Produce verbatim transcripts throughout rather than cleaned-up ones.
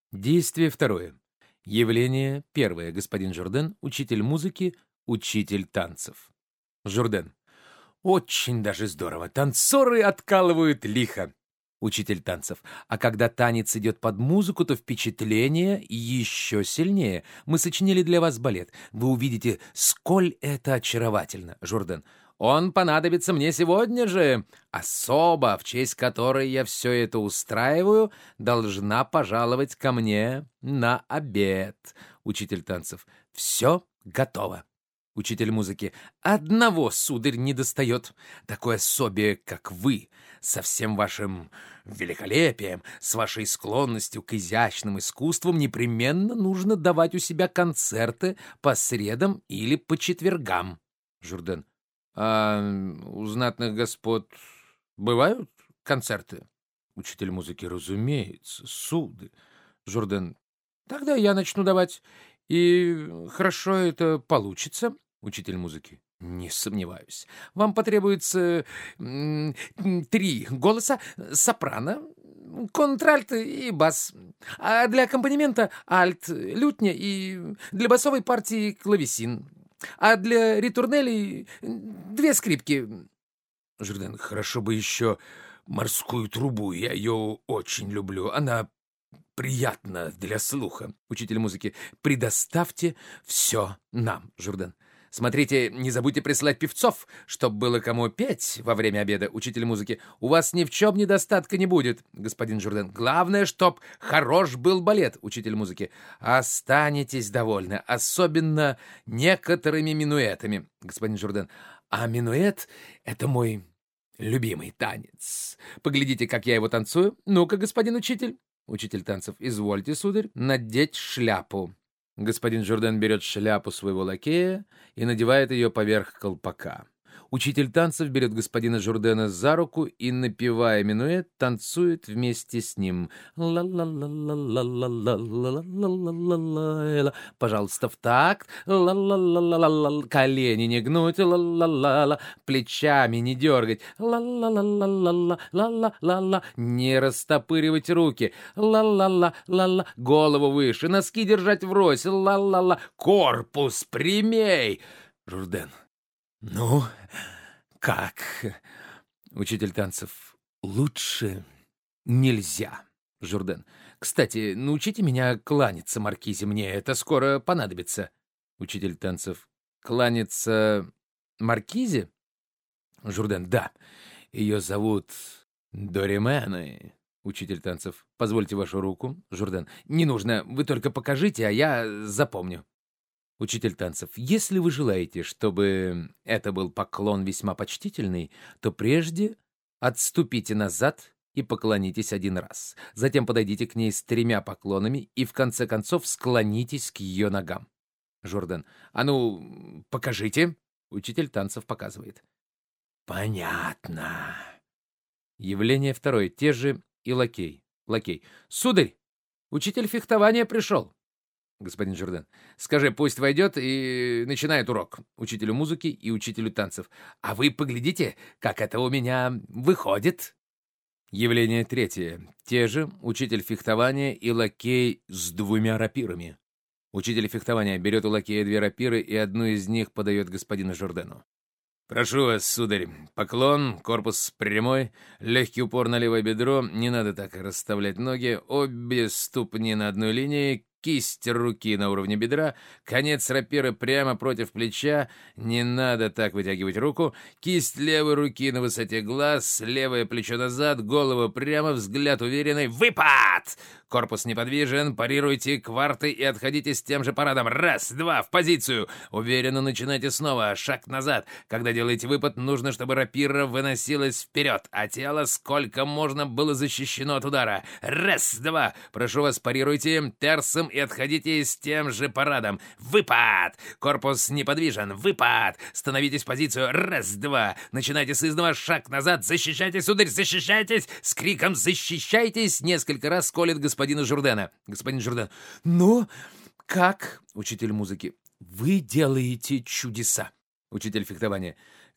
Действие второе. Явление первое. Господин Журден, учитель музыки, учитель танцев. Журден. Очень даже здорово. Танцоры откалывают лихо. Учитель танцев. А когда танец идет под музыку, то впечатление еще сильнее. Мы сочинили для вас балет. Вы увидите, сколь это очаровательно. Журден. Он понадобится мне сегодня же. Особа, в честь которой я все это устраиваю, должна пожаловать ко мне на обед. Учитель танцев. Все готово. Учитель музыки. Одного, сударь, недостает. Такой особе, как вы, со всем вашим великолепием, с вашей склонностью к изящным искусствам, непременно нужно давать у себя концерты по средам или по четвергам. Журден. А у знатных господ бывают концерты? Учитель музыки. Разумеется, сударь. Журден. Тогда я начну давать. И хорошо это получится. Учитель музыки. Не сомневаюсь. Вам потребуется м, три голоса: сопрано, контральт и бас. А для аккомпанемента альт, лютня и для басовой партии клавесин. А для ритурнелей две скрипки. Журден. Хорошо бы еще морскую трубу. Я ее очень люблю. Она приятна для слуха. Учитель музыки. Предоставьте все нам. Журден. Смотрите, не забудьте прислать певцов, чтоб было кому петь во время обеда. Учитель музыки. У вас ни в чем недостатка не будет. Господин Журден. Главное, чтоб хорош был балет. Учитель музыки. Останетесь довольны, особенно некоторыми минуэтами. Господин Журден. А минуэт — это мой любимый танец. Поглядите, как я его танцую. Ну-ка, господин учитель. Учитель танцев. Извольте, сударь, надеть шляпу. Господин Журден берет шляпу своего лакея и надевает ее поверх колпака. Учитель танцев берет господина Журдена за руку и, напевая минуэт, танцует вместе с ним. Ла-ла-ла-ла-ла-ла-ла-ла-ла-ла-ла. Пожалуйста, в такт. Ла-ла-ла-ла-ла-ла. Колени не гнуть. Ла-ла-ла-ла. Плечами не дергать. Ла-ла-ла-ла-ла-ла-ла-ла. Не растопыривать руки. Ла-ла-ла-ла-ла. Голову выше. Носки держать врозь. Ла-ла-ла. Корпус прямей. Журден. Ну, как? Учитель танцев. Лучше нельзя. Журден. Кстати, научите меня кланяться маркизе, мне это скоро понадобится. Учитель танцев. Кланяться маркизе? Журден. Да. Ее зовут Доримены. Учитель танцев. Позвольте вашу руку. Журден. Не нужно, вы только покажите, а я запомню. Учитель танцев. Если вы желаете, чтобы это был поклон весьма почтительный, то прежде отступите назад и поклонитесь один раз. Затем подойдите к ней с тремя поклонами и в конце концов склонитесь к ее ногам. Журден. А ну, покажите. Учитель танцев показывает. Понятно. Явление второе. Те же и лакей. Лакей. Сударь, учитель фехтования пришел. Господин Журден. Скажи, пусть войдет и начинает урок. Учителю музыки и учителю танцев. А вы поглядите, как это у меня выходит. Явление третье. Те же учитель фехтования и лакей с двумя рапирами. Учитель фехтования берет у лакея две рапиры и одну из них подает господину Журдену. Прошу вас, сударь, поклон, корпус прямой, легкий упор на левое бедро, не надо так расставлять ноги, обе ступни на одной линии, кисть руки на уровне бедра, конец рапиры прямо против плеча, не надо так вытягивать руку, кисть левой руки на высоте глаз, левое плечо назад, голову прямо, взгляд уверенный, выпад! Корпус неподвижен, парируйте кварты и отходите с тем же парадом. Раз, два, в позицию. Уверенно начинайте снова, шаг назад. Когда делаете выпад, нужно, чтобы рапира выносилась вперед, а тело сколько можно было защищено от удара. Раз, два, прошу вас, парируйте терсом и отходите с тем же парадом. Выпад! Корпус неподвижен. Выпад! Становитесь в позицию. Раз, два. Начинайте с изнова. Шаг назад. Защищайтесь, сударь, защищайтесь! С криком «Защищайтесь!» несколько раз колет господина Журдена. Господин Журден. Ну, как? Учитель музыки. Вы делаете чудеса. Учитель фехтования.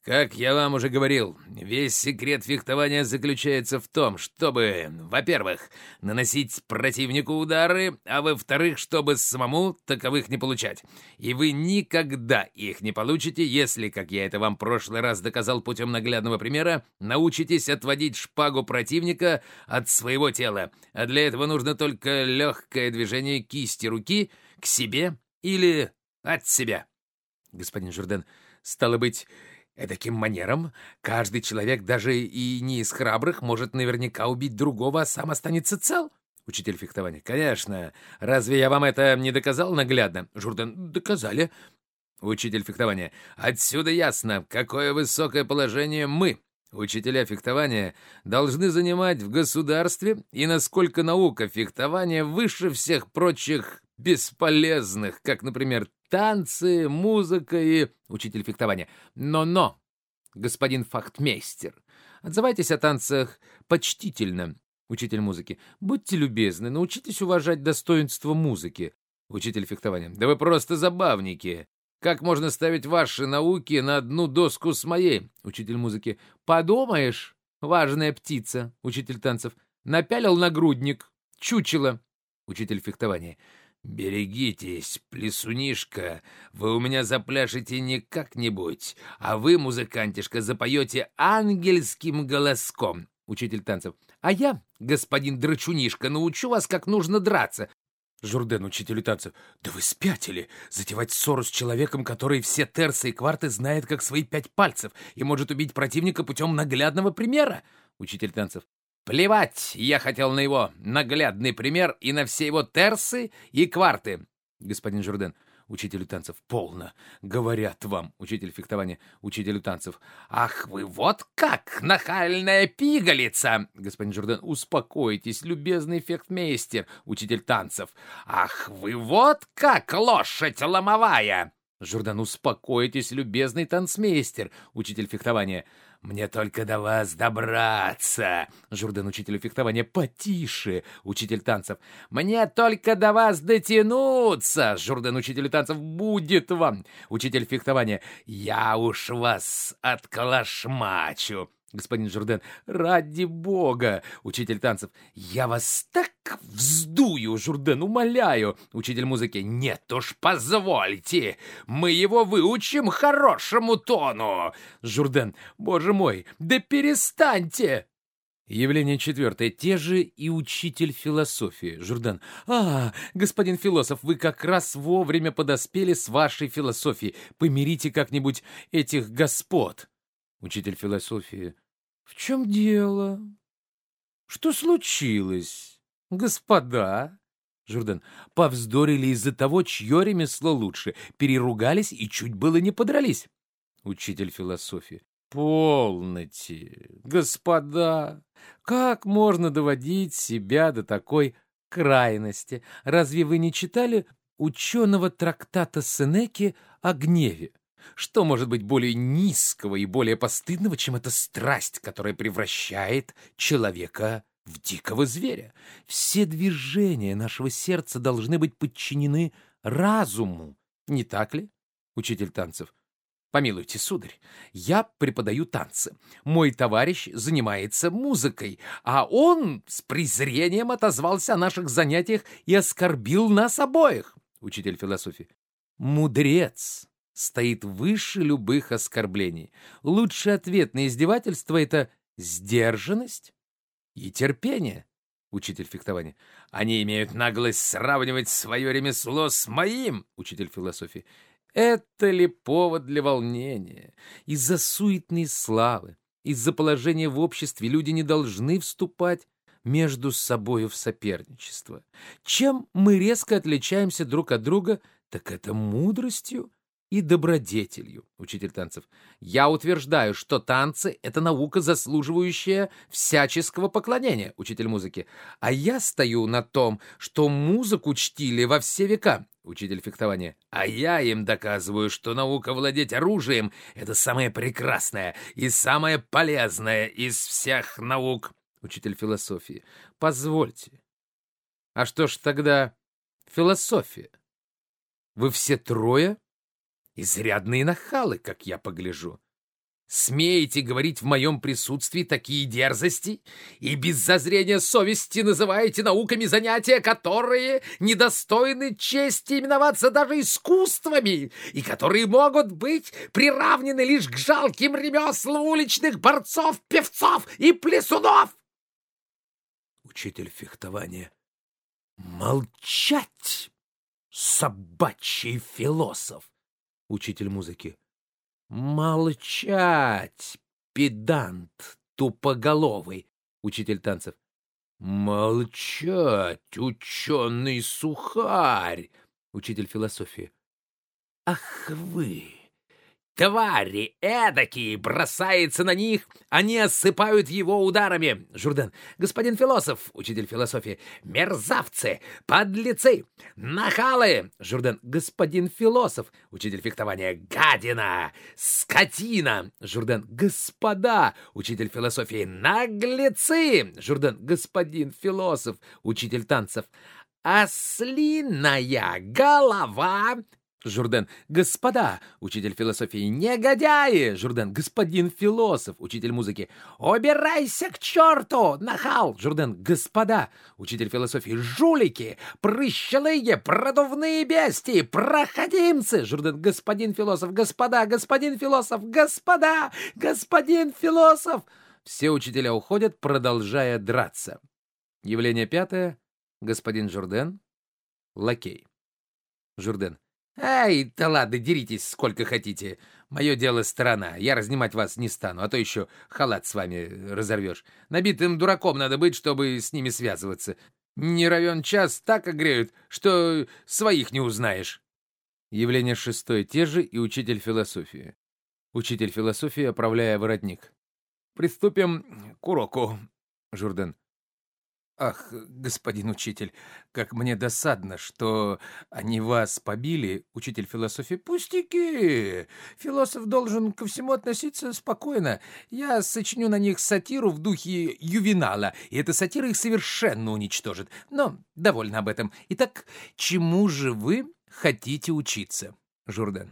Как я вам уже говорил, весь секрет фехтования заключается в том, чтобы, во-первых, наносить противнику удары, а во-вторых, чтобы самому таковых не получать. И вы никогда их не получите, если, как я это вам в прошлый раз доказал путем наглядного примера, научитесь отводить шпагу противника от своего тела. А для этого нужно только легкое движение кисти руки к себе или от себя. Господин Журден, стало быть... Эдаким манером каждый человек, даже и не из храбрых, может наверняка убить другого, а сам останется цел? Учитель фехтования. Конечно. Разве я вам это не доказал наглядно? Журден. Доказали. Учитель фехтования. Отсюда ясно, какое высокое положение мы, учителя фехтования, должны занимать в государстве и насколько наука фехтования выше всех прочих бесполезных, как, например, танцы, музыка и... Учитель фехтования. Но-но, господин фахтмейстер, отзывайтесь о танцах почтительно. Учитель музыки. Будьте любезны, научитесь уважать достоинство музыки. Учитель фехтования. Да вы просто забавники. Как можно ставить ваши науки на одну доску с моей? Учитель музыки. Подумаешь, важная птица. Учитель танцев. Напялил нагрудник. Чучело. Учитель фехтования. «Берегитесь, плесунишка, вы у меня запляшете не как-нибудь, а вы, музыкантишка, запоете ангельским голоском». Учитель танцев. «А я, господин драчунишка, научу вас, как нужно драться». Журден, учителю танцев. «Да вы спятили! Затевать ссору с человеком, который все терсы и кварты знает, как свои пять пальцев, и может убить противника путем наглядного примера». Учитель танцев. «Плевать, я хотел на его наглядный пример и на все его терсы и кварты». Господин Журден, учителю танцев. «Полно, говорят вам». Учитель фехтования, учителю танцев. «Ах вы вот как, нахальная пигалица!» Господин Журден. «Успокойтесь, любезный фехтмейстер». Учитель танцев. «Ах вы вот как, лошадь ломовая!» Журден. «Успокойтесь, любезный танцмейстер». Учитель фехтования. «Мне только до вас добраться». Журден, учителю фехтования. «Потише». Учитель танцев. «Мне только до вас дотянуться». Журден, учителю танцев. «Будет вам». Учитель фехтования. «Я уж вас отколошмачу». Господин Журден. «Ради бога». Учитель танцев. «Я вас так вздую». Журден. «Умоляю». Учитель музыки. «Нет уж, позвольте. Мы его выучим хорошему тону». Журден. «Боже мой, да перестаньте». Явление четвертое. Те же и учитель философии. Журден. «А, господин философ, вы как раз вовремя подоспели с вашей философией. Помирите как-нибудь этих господ». Учитель философии. «В чем дело? Что случилось, господа?» Журден. «Повздорили из-за того, чье ремесло лучше, переругались и чуть было не подрались». Учитель философии. «Полноте, господа, как можно доводить себя до такой крайности? Разве вы не читали ученого трактата Сенеки о гневе? Что может быть более низкого и более постыдного, чем эта страсть, которая превращает человека в дикого зверя? Все движения нашего сердца должны быть подчинены разуму, не так ли?» Учитель танцев. «Помилуйте, сударь, я преподаю танцы. Мой товарищ занимается музыкой, а он с презрением отозвался о наших занятиях и оскорбил нас обоих». Учитель философии. «Мудрец стоит выше любых оскорблений. Лучший ответ на издевательство — это сдержанность и терпение». Учитель фехтования. «Они имеют наглость сравнивать свое ремесло с моим». Учитель философии. «Это ли повод для волнения? Из-за суетной славы, из-за положения в обществе люди не должны вступать между собою в соперничество. Чем мы резко отличаемся друг от друга, так это мудростью и добродетелью». Учитель танцев. «Я утверждаю, что танцы — это наука, заслуживающая всяческого поклонения». Учитель музыки. «А я стою на том, что музыку чтили во все века». Учитель фехтования. «А я им доказываю, что наука владеть оружием — это самое прекрасное и самое полезное из всех наук». Учитель философии. «Позвольте. А что ж тогда философия? Вы все трое изрядные нахалы, как я погляжу». Смеете говорить в моем присутствии такие дерзости и без зазрения совести называете науками занятия, которые недостойны чести именоваться даже искусствами и которые могут быть приравнены лишь к жалким ремеслам уличных борцов, певцов и плясунов? Учитель фехтования. Молчать, собачий философ! Учитель музыки. Молчать, педант тупоголовый! Учитель танцев. Молчать, ученый сухарь! Учитель философии. Ах вы, твари эдакие! Бросается на них, они осыпают его ударами. Журден. Господин философ! Учитель философии. Мерзавцы! Подлецы! Нахалы! Журден. Господин философ! Учитель фехтования. Гадина! Скотина! Журден. Господа! Учитель философии. Наглецы! Журден. Господин философ! Учитель танцев. Ослиная голова! Журден. Господа! Учитель философии. Негодяи! Журден. Господин философ! Учитель музыки. Убирайся к черту, нахал! Журден. Господа! Учитель философии. Жулики! Прыщелыги! Продувные бестии! Проходимцы! Журден. Господин философ! Господа! Господин философ! Господа! Господин философ! Все учителя уходят, продолжая драться. Явление пятое. Господин Журден. Лакей. Журден. Ай, да ладно, деритесь сколько хотите. Мое дело сторона, я разнимать вас не стану, а то еще халат с вами разорвешь. Набитым дураком надо быть, чтобы с ними связываться. Не равен час так огреют, что своих не узнаешь. Явление шестое те же и учитель философии. Учитель философии, оправляя воротник. Приступим к уроку. Журден. Ах, господин учитель, как мне досадно, что они вас побили. Учитель философии. Пустяки! Философ должен ко всему относиться спокойно. Я сочиню на них сатиру в духе Ювенала, и эта сатира их совершенно уничтожит. Но довольно об этом. Итак, чему же вы хотите учиться? Журден.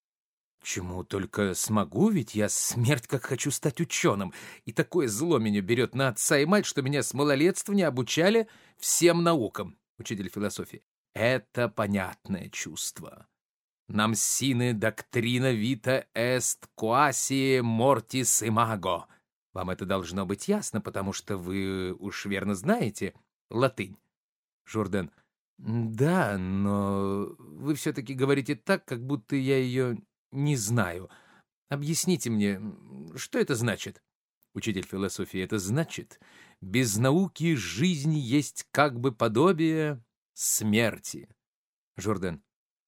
Чему только смогу, ведь я смерть как хочу стать ученым, и такое зло меня берет на отца и мать, что меня с малолетства не обучали всем наукам. Учитель философии. Это понятное чувство. Нам сины доктрина вита эст quasi mortis imago. Вам это должно быть ясно, потому что вы уж верно знаете латынь. Журден. Да, но вы все-таки говорите так, как будто я ее не знаю. Объясните мне, что это значит? Учитель философии. Это значит, без науки жизни есть как бы подобие смерти. Журден.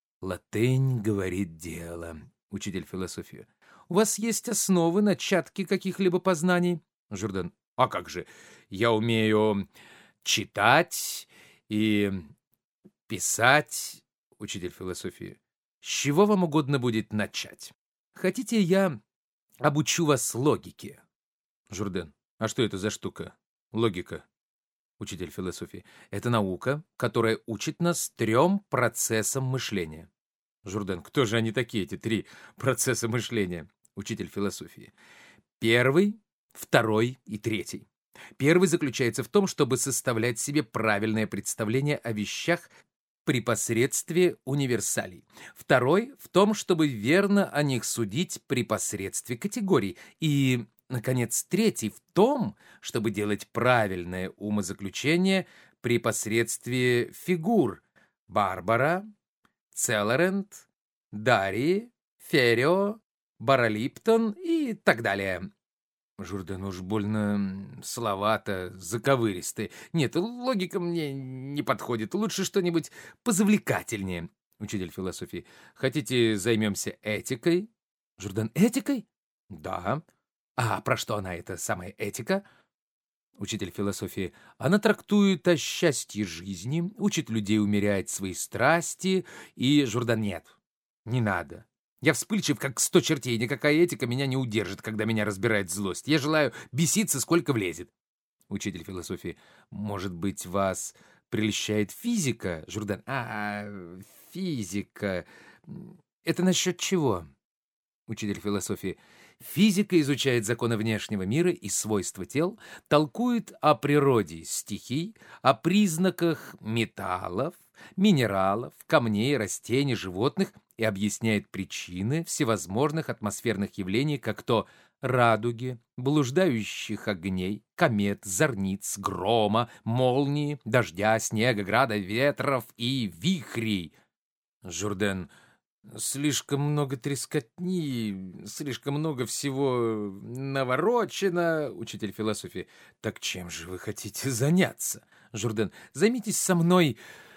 Латынь говорит дело. Учитель философии. У вас есть основы, начатки каких-либо познаний? Журден. А как же? Я умею читать и писать. Учитель философии. С чего вам угодно будет начать? Хотите, я обучу вас логике? Журден. А что это за штука? Логика. Учитель философии. Это наука, которая учит нас трем процессам мышления. Журден. Кто же они такие, эти три процесса мышления? Учитель философии. Первый, второй и третий. Первый заключается в том, чтобы составлять себе правильное представление о вещах при посредстве универсалей. Второй — в том, чтобы верно о них судить при посредстве категорий. И, наконец, третий — в том, чтобы делать правильное умозаключение при посредстве фигур Барбара, Целлерент, Дарии, Ферио, Баралиптон и так далее. Журден. Уж больно словато, заковыристо. Нет, логика мне не подходит. Лучше что-нибудь позавлекательнее. Учитель философии. Хотите, займемся этикой? Журден. Этикой? Да. А про что она, эта самая этика? Учитель философии. Она трактует о счастье жизни, учит людей умерять свои страсти и... Журден. Нет, не надо. Я вспыльчив, как сто чертей, никакая этика меня не удержит, когда меня разбирает злость. Я желаю беситься, сколько влезет. Учитель философии. Может быть, вас прельщает физика? Журден. А, физика. Это насчет чего? Учитель философии. Физика изучает законы внешнего мира и свойства тел, толкует о природе стихий, о признаках металлов, минералов, камней, растений, животных и объясняет причины всевозможных атмосферных явлений, как то радуги, блуждающих огней, комет, зорниц, грома, молнии, дождя, снега, града, ветров и вихрей. Журден: слишком много трескотни, слишком много всего наворочено. Учитель философии: так чем же вы хотите заняться? Журден: займитесь со мной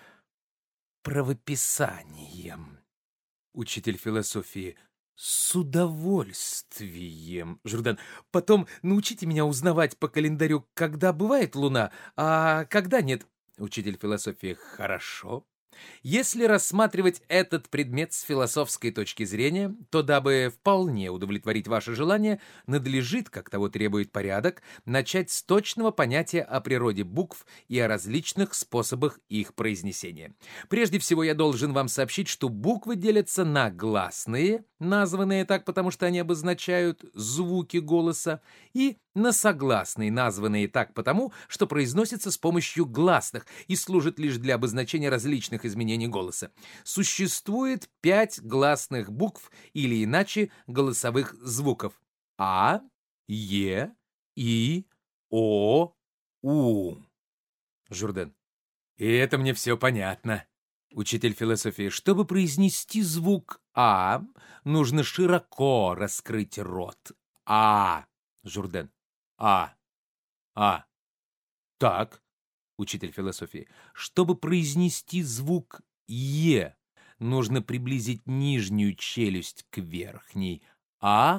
правописанием. Учитель философии: с удовольствием. Журден: потом научите меня узнавать по календарю, когда бывает луна, а когда нет. Учитель философии: хорошо. Если рассматривать этот предмет с философской точки зрения, то, дабы вполне удовлетворить ваше желание, надлежит, как того требует порядок, начать с точного понятия о природе букв и о различных способах их произнесения. Прежде всего, я должен вам сообщить, что буквы делятся на гласные, названные так, потому что они обозначают звуки голоса, и на согласные, названные так потому, что произносятся с помощью гласных и служат лишь для обозначения различных изменений голоса. Существует пять гласных букв или иначе голосовых звуков: А, Е, И, О, У. Журден: и это мне все понятно. Учитель философии: чтобы произнести звук А, нужно широко раскрыть рот. А. Журден: А. А. Так. Учитель философии: чтобы произнести звук Е, нужно приблизить нижнюю челюсть к верхней. А.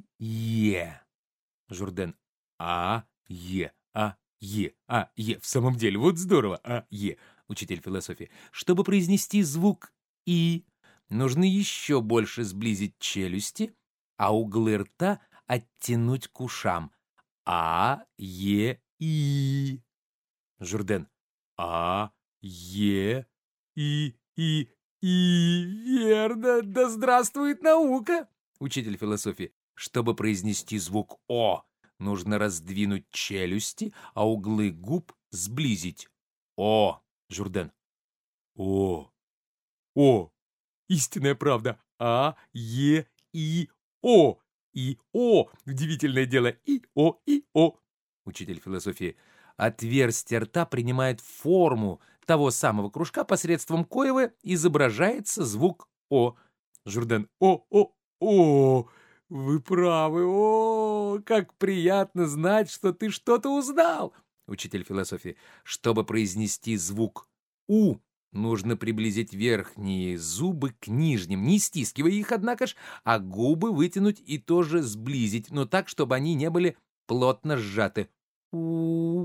Е. Журден: А. Е. А. Е. А. Е. В самом деле, вот здорово. А. Е. Учитель философии: чтобы произнести звук И, нужно еще больше сблизить челюсти, а углы рта оттянуть к ушам. А. Е. И. Журден: А. Е. И. И. И. Верно. Да здравствует наука. Учитель философии: чтобы произнести звук О, нужно раздвинуть челюсти, а углы губ сблизить. О. Журден: О. О. Истинная правда. А. Е. И. О. И. О. Удивительное дело. И. О. И. О. Учитель философии: отверстие рта принимает форму того самого кружка, посредством коего изображается звук О. Журден: О. О. О. Вы правы. О, как приятно знать, что ты что-то узнал. Учитель философии: чтобы произнести звук У, нужно приблизить верхние зубы к нижним, не стискивая их, однако ж, а губы вытянуть и тоже сблизить, но так, чтобы они не были плотно сжаты. У.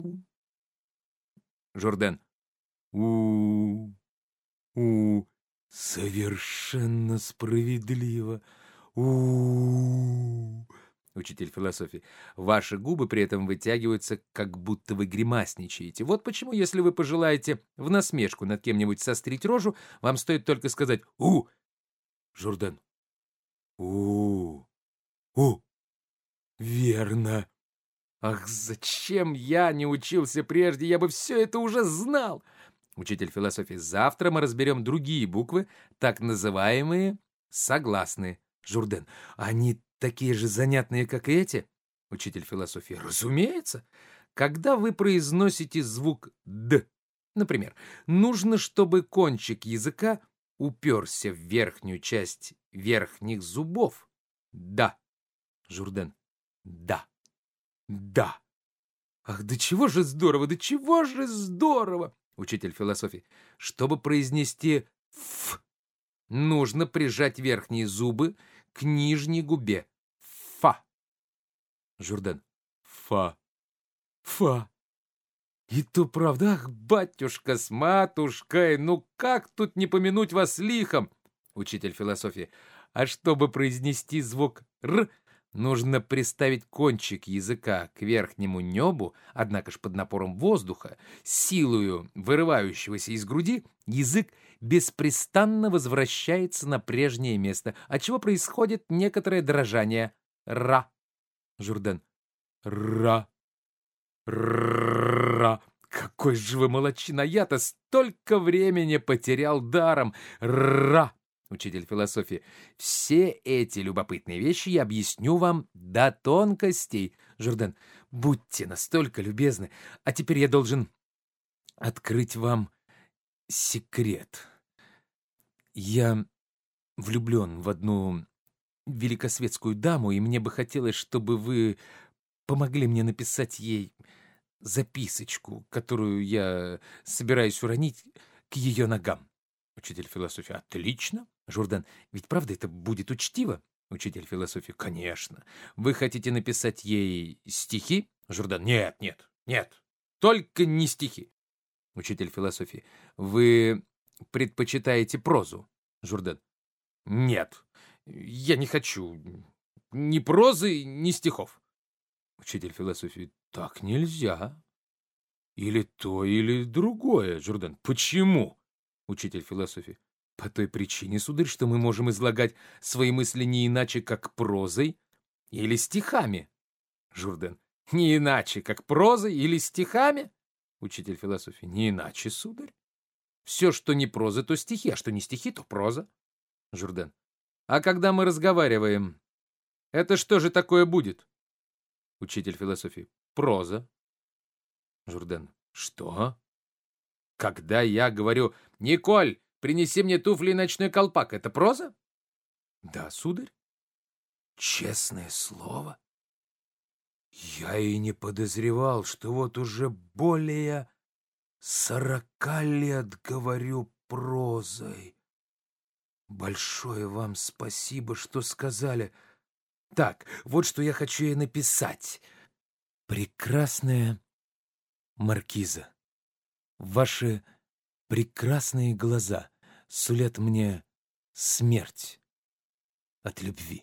Журден: У. У. Совершенно справедливо. У. Учитель философии: ваши губы при этом вытягиваются, как будто вы гримасничаете. Вот почему, если вы пожелаете в насмешку над кем-нибудь сострить рожу, вам стоит только сказать «У». Журден: У. У. Верно. Ах, зачем я не учился прежде? Я бы все это уже знал. Учитель философии: завтра мы разберем другие буквы, так называемые согласные. Журден: они такие же занятные, как и эти? Учитель философии: разумеется. Когда вы произносите звук «д», например, нужно, чтобы кончик языка уперся в верхнюю часть верхних зубов. Да. Журден: да. Да. Ах, да чего же здорово, да чего же здорово! Учитель философии: чтобы произнести «ф», нужно прижать верхние зубы к нижней губе. Фа. Журден: фа. Фа. И то правда, ах, батюшка с матушкой, ну как тут не помянуть вас лихом? Учитель философии: а чтобы произнести звук «р», нужно приставить кончик языка к верхнему небу, однако ж под напором воздуха, силою вырывающегося из груди, язык беспрестанно возвращается на прежнее место, отчего происходит некоторое дрожание. Ра. Журден. Ра. Ра. Какой же вы молодчина! Я-то столько времени потерял даром. Ра. Учитель философии. Все эти любопытные вещи я объясню вам до тонкостей. Журден. Будьте настолько любезны. А теперь я должен открыть вам секрет. Я влюблен в одну великосветскую даму, и мне бы хотелось, чтобы вы помогли мне написать ей записочку, которую я собираюсь уронить к ее ногам. Учитель философии. Отлично. Журден. Ведь правда это будет учтиво? Учитель философии. Конечно. Вы хотите написать ей стихи? Журден. Нет, нет, нет. Только не стихи. Учитель философии. Вы предпочитаете прозу? Журден. Нет, я не хочу ни прозы, ни стихов. Учитель философии. Так нельзя. Или то, или другое. Журден. Почему? Учитель философии. По той причине, сударь, что мы можем излагать свои мысли не иначе, как прозой или стихами. Журден. Не иначе, как прозой или стихами? Учитель философии. Не иначе, сударь. Все, что не проза, то стихи, а что не стихи, то проза. Журден. А когда мы разговариваем, это что же такое будет? Учитель философии. Проза. Журден. Что? Когда я говорю: «Николь, принеси мне туфли и ночной колпак», это проза? Да, сударь. Честное слово. Я и не подозревал, что вот уже более сорока лет говорю прозой. Большое вам спасибо, что сказали. Так, вот что я хочу ей написать. Прекрасная маркиза, ваши прекрасные глаза сулят мне смерть от любви.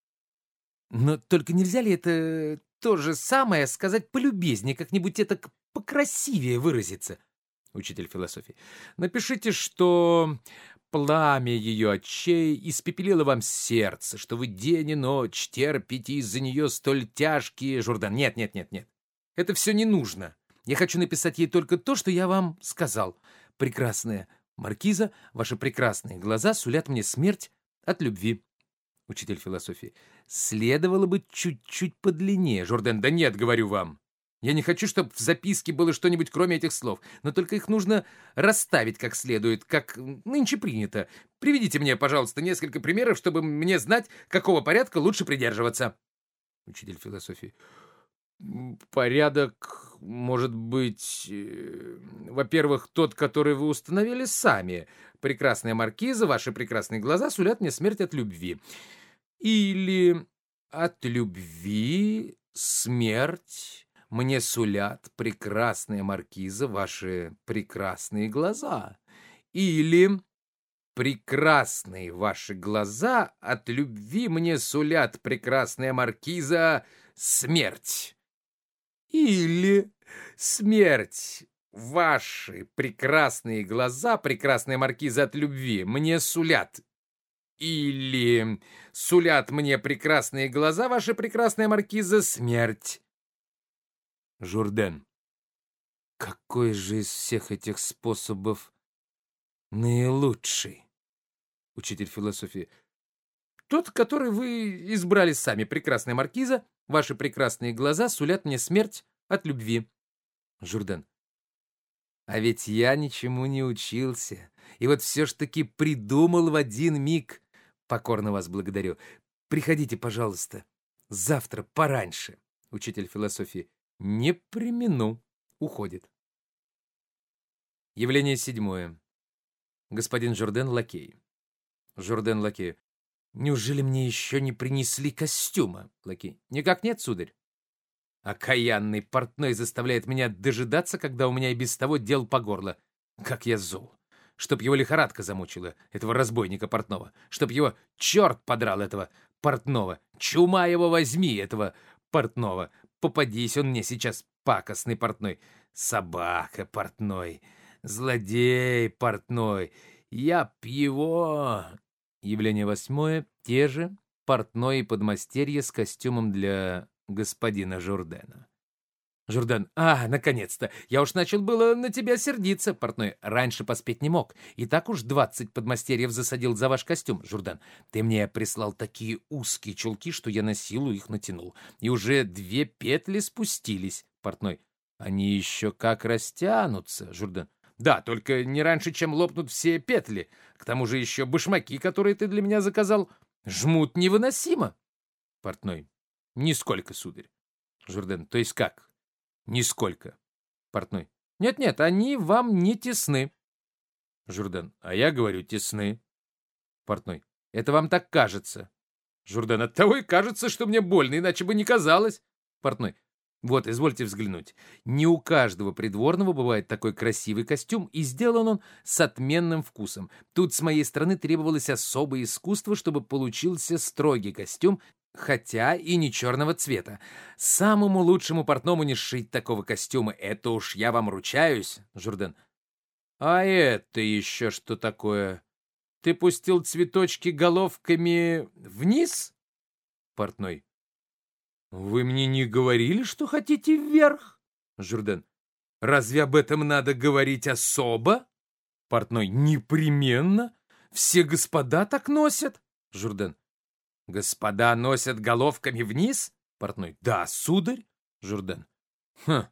Но только нельзя ли это то же самое сказать полюбезнее, как-нибудь это покрасивее выразиться? Учитель философии. Напишите, что пламя ее очей испепелило вам сердце, что вы день и ночь терпите из-за нее столь тяжкие... Журден. Нет, нет, нет, нет. Это все не нужно. Я хочу написать ей только то, что я вам сказал. Прекрасная маркиза, ваши прекрасные глаза сулят мне смерть от любви. Учитель философии. Следовало бы чуть-чуть подлиннее. Журден. Да нет, говорю вам. Я не хочу, чтобы в записке было что-нибудь кроме этих слов, но только их нужно расставить как следует, как нынче принято. Приведите мне, пожалуйста, несколько примеров, чтобы мне знать, какого порядка лучше придерживаться. Учитель философии. Порядок может быть, э, во-первых, тот, который вы установили сами. Прекрасная маркиза, ваши прекрасные глаза сулят мне смерть от любви. Или от любви смерть мне сулят прекрасная маркиза, ваши прекрасные глаза. Или прекрасные ваши глаза от любви мне сулят прекрасная маркиза смерть. Или смерть ваши прекрасные глаза, прекрасная маркиза от любви мне сулят. Или сулят мне прекрасные глаза, ваша прекрасная маркиза смерть. Журден. Какой же из всех этих способов наилучший? Учитель философии. Тот, который вы избрали сами, прекрасная маркиза, ваши прекрасные глаза сулят мне смерть от любви. Журден. А ведь я ничему не учился, и вот все ж таки придумал в один миг. Покорно вас благодарю. Приходите, пожалуйста, завтра пораньше. Учитель философии. Не премину. Уходит. Явление седьмое. Господин Журден лакей. Журден лакею. Неужели мне еще не принесли костюма? Лакей. Никак нет, сударь. Окаянный портной заставляет меня дожидаться, когда у меня и без того дел по горло. Как я зол. Чтоб его лихорадка замучила, этого разбойника портного. Чтоб его черт подрал, этого портного. Чума его возьми, этого портного. Попадись он мне сейчас, пакостный портной. Собака портной. Злодей портной. Я б его... Явление восьмое. Те же портной и подмастерье с костюмом для господина Журдена. Журден: «А, наконец-то! Я уж начал было на тебя сердиться». Портной: «Раньше поспеть не мог. И так уж двадцать подмастерьев засадил за ваш костюм». Журден: «Ты мне прислал такие узкие чулки, что я на силу их натянул. И уже две петли спустились». Портной: «Они еще как растянутся». Журден: «Да, только не раньше, чем лопнут все петли. К тому же еще башмаки, которые ты для меня заказал, жмут невыносимо». Портной: «Нисколько, сударь». Журден: «То есть как? Нисколько». Портной: «Нет-нет, они вам не тесны». Журден: «А я говорю, тесны». Портной: «Это вам так кажется». Журден: «Оттого и кажется, что мне больно, иначе бы не казалось». Портной: «Вот, извольте взглянуть. Не у каждого придворного бывает такой красивый костюм, и сделан он с отменным вкусом. Тут с моей стороны требовалось особое искусство, чтобы получился строгий костюм, хотя и не черного цвета. Самому лучшему портному не сшить такого костюма, это уж я вам ручаюсь». Журден: «А это еще что такое? Ты пустил цветочки головками вниз?» Портной: «Вы мне не говорили, что хотите вверх?» Журден: «Разве об этом надо говорить особо?» Портной: «Непременно. Все господа так носят». Журден: «Господа носят головками вниз?» Портной: «Да, сударь». Журден: «Хм,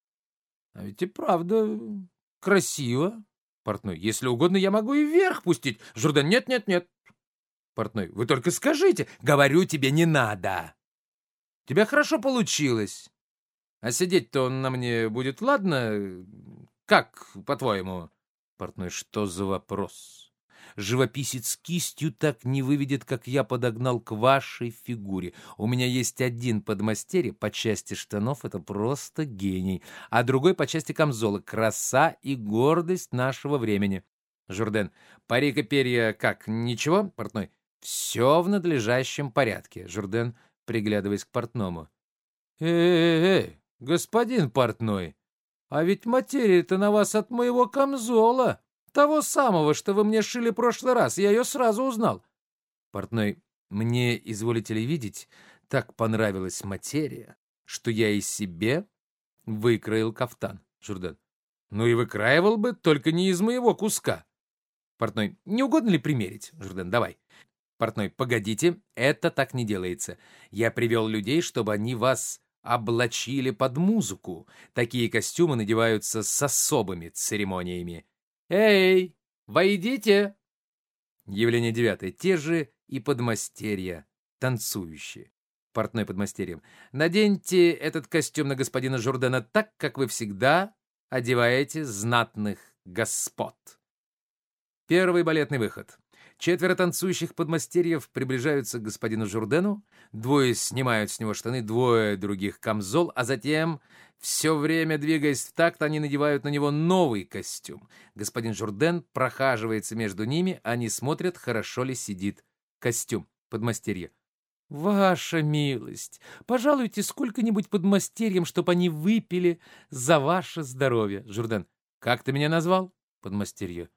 а ведь и правда красиво». Портной: «Если угодно, я могу и вверх пустить». Журден: «Нет, нет, нет». Портной: «Вы только скажите». «Говорю тебе, не надо. У тебя хорошо получилось. А сидеть-то он на мне будет, ладно? Как, по-твоему?» Портной: «Что за вопрос? Живописец кистью так не выведет, как я подогнал к вашей фигуре. У меня есть один подмастерье по части штанов, это просто гений, а другой по части камзола, краса и гордость нашего времени». Журден: «Парик и перья как, ничего?» Портной: «Все в надлежащем порядке». Журден, приглядываясь к портному: «Эй-эй-эй, господин портной, а ведь материя-то на вас от моего камзола, того самого, что вы мне шили прошлый раз, я ее сразу узнал». Портной: «Мне, изволите ли видеть, так понравилась материя, что я и себе выкроил кафтан». Журден: «Ну и выкраивал бы, только не из моего куска». Портной: «Не угодно ли примерить?» Журден: «Давай». Портной: «Погодите, это так не делается. Я привел людей, чтобы они вас облачили под музыку. Такие костюмы надеваются с особыми церемониями. Эй, войдите!» Явление девятое. Те же и подмастерья, танцующие. Портной подмастерьем: «Наденьте этот костюм на господина Журдена так, как вы всегда одеваете знатных господ». Первый балетный выход. Четверо танцующих подмастерьев приближаются к господину Журдену, двое снимают с него штаны, двое других камзол, а затем, все время двигаясь в такт, они надевают на него новый костюм. Господин Журден прохаживается между ними, они смотрят, хорошо ли сидит костюм. Подмастерье: «Ваша милость, пожалуйте сколько-нибудь подмастерьям, чтоб они выпили за ваше здоровье». Журден: «Как ты меня назвал?» Подмастерье: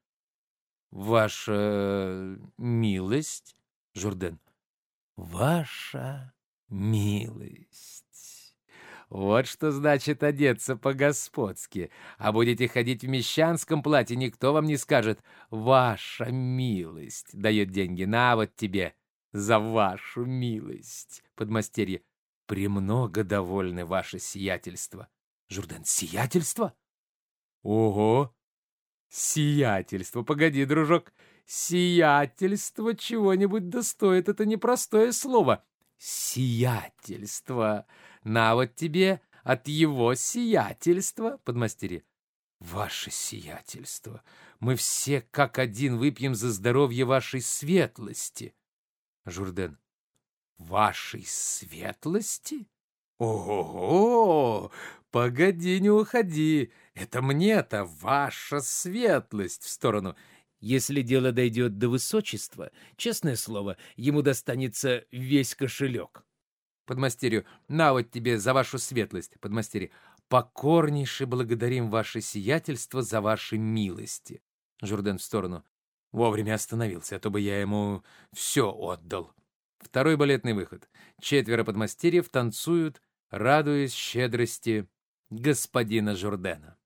«Ваша милость». Журден: «Ваша милость. Вот что значит одеться по-господски. А будете ходить в мещанском платье, никто вам не скажет: ваша милость. Дает деньги: на вот тебе за вашу милость». Подмастерье: «Премного довольны, ваше сиятельство». Журден: «Сиятельство? Ого! Сиятельство. Погоди, дружок. Сиятельство чего-нибудь достоит. Это непростое слово. Сиятельство. На вот тебе от его сиятельства». Подмастерье: «Ваше сиятельство, мы все как один выпьем за здоровье вашей светлости». Журден: «Вашей светлости? Ого-го! Погоди, не уходи. Это мне-то ваша светлость». В сторону: «Если дело дойдет до высочества, честное слово, ему достанется весь кошелек». Подмастерью: «На вот тебе за вашу светлость». Подмастерье: «Покорнейше благодарим ваше сиятельство за ваши милости». Журден в сторону: «Вовремя остановился, а то бы я ему все отдал». Второй балетный выход. Четверо подмастерьев танцуют, радуясь щедрости господина Журдена.